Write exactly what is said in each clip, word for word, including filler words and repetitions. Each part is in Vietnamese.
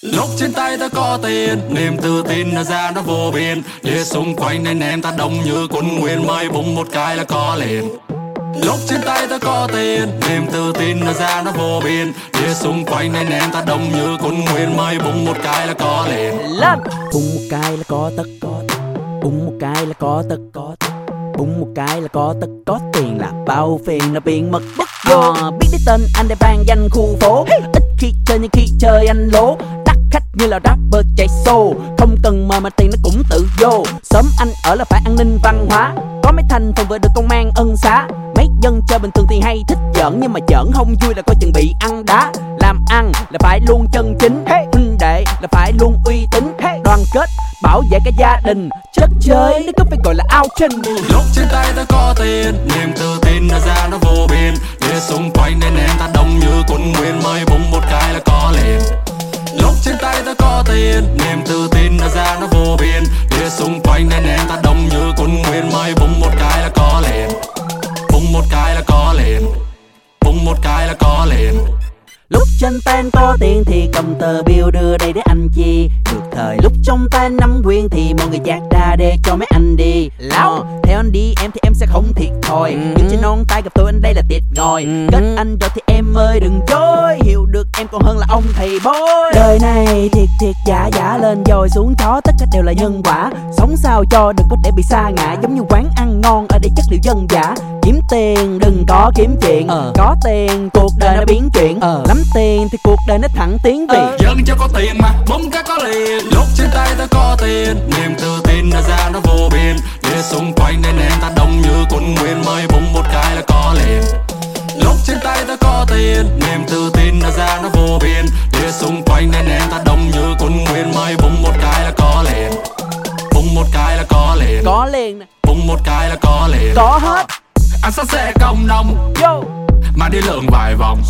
Lúc trên tay ta có tiền, niềm tự tin nó ra nó vô biên. Để xung quanh nên em ta đông như quân nguyên, mây bùng một cái là có liền. Lúc trên tay ta có tiền, niềm tự tin nó ra nó vô biên. Để xung quanh nên em ta đông như quân nguyên, mây bùng một cái là có liền. Lên bùng một cái là có tất, có tất. Bùng một cái là có tất, có tất. Bùng một cái là có tất, có tiền là bao phiền là biến mất bất vô. à, Biết đến tên anh để vang danh khu phố. Ít khi chơi nhưng khi chơi anh lố. Đắt khách như là rapper chạy show. Không cần mời mà tiền nó cũng tự vô. Sớm anh ở là phải an ninh văn hóa. Có mấy thành phần vừa được công an ân xá. Mấy dân chơi bình thường thì hay thích giỡn, nhưng mà giỡn không vui là coi chừng bị ăn đá. Làm ăn là phải luôn chân chính, huynh đệ là phải luôn uy tín, đoàn kết bảo vệ cả gia đình. Chất chơi nó cứ phải gọi là ao trình. Lúc trên tay ta có tiền, niềm tự tin nó ra nó vô biên. Để xung quanh nên em ta đông như quân nguyên, mây bùng một cái là có liền. Lúc trên tay ta có tiền, niềm tự tin nó ra nó vô biên. Để xung quanh nên em ta đông như quân nguyên, mây bùng một cái là có liền. Bùng một cái là có liền. Bùng một cái là có liền. Lúc trên tay anh có tiền thì cầm tờ bill đưa đây để anh chi. Được thời lúc trong tay nắm quyền thì mọi người dạt ra để cho mấy anh đi. Lão theo anh đi em thì em sẽ không thiệt thòi. ừ. Nhưng trên non tay gặp tôi anh đây là tiệt ngòi. ừ. Kết anh rồi thì em ơi đừng chối. Hiểu được em còn hơn là ông thầy bói. Đời này thiệt thiệt giả giả lên rồi xuống chó, tất cả đều là nhân quả. Sống sao cho đừng có để bị sa ngã. Giống như quán ăn ngon ở đây chất liệu dân dã. Kiếm tiền đừng có kiếm chuyện. ờ. Có tiền cuộc đời nó biến chuyển. ờ. Lắm tiền thì cuộc đời nó thẳng tiến vì ờ. Dân cho có tiền mà búng cái có liền. Lúc trên tay ta có tiền, niềm tự tin nó ra nó vô biên. Để xung quanh nên em ta đông như quân nguyên, mây bùng một cái là có liền. Lúc trên tay ta có tiền, niềm tự tin nó ra nó vô biên. Để xung quanh nên em ta đông như quân nguyên, mây bùng một cái là có liền. Bùng một cái là có liền. Có liền nè. Bùng một cái là có liền. Có hết. Anh sắp xe công nông Yo. mà đi lượn vài vòng.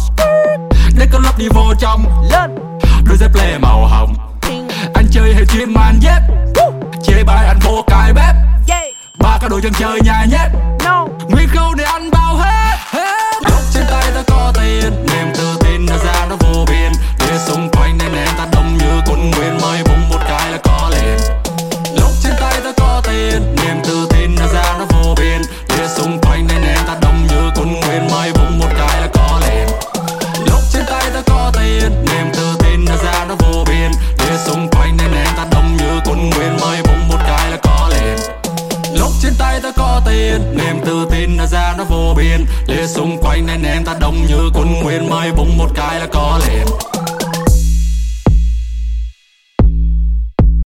Để có lớp đi vô trong. Lên. Đôi dép lê màu hồng. Anh chơi hệ chuyên man dép. Chê bài anh vô cài bếp. Yeah. Ba cái đồ dân chơi nhà nhét. No. Nguyên khâu để anh bao hết, hết. Lúc trên tay ta có tiền, niềm tự tin nó ra nó vô biên. Để xung quanh nên em ta đông như quân nguyên, mây bùng một cái là có liền. Lúc trên tay ta có tiền, niềm tự tin nó ra nó vô biên. Để xung quanh nên em ta đông như quân nguyên, mây bùng một cái là có liền. Lúc trên tay ta có tiền, niềm tự tin nó ra nó vô biên. Để xung quanh nên em ta đông như quân nguyên, mây bùng một cái là có liền. Lúc trên tay ta có tiền, niềm tự tin nó ra nó vô biên. Để xung quanh nên em ta đông như quân nguyên, mây bùng một cái là có liền.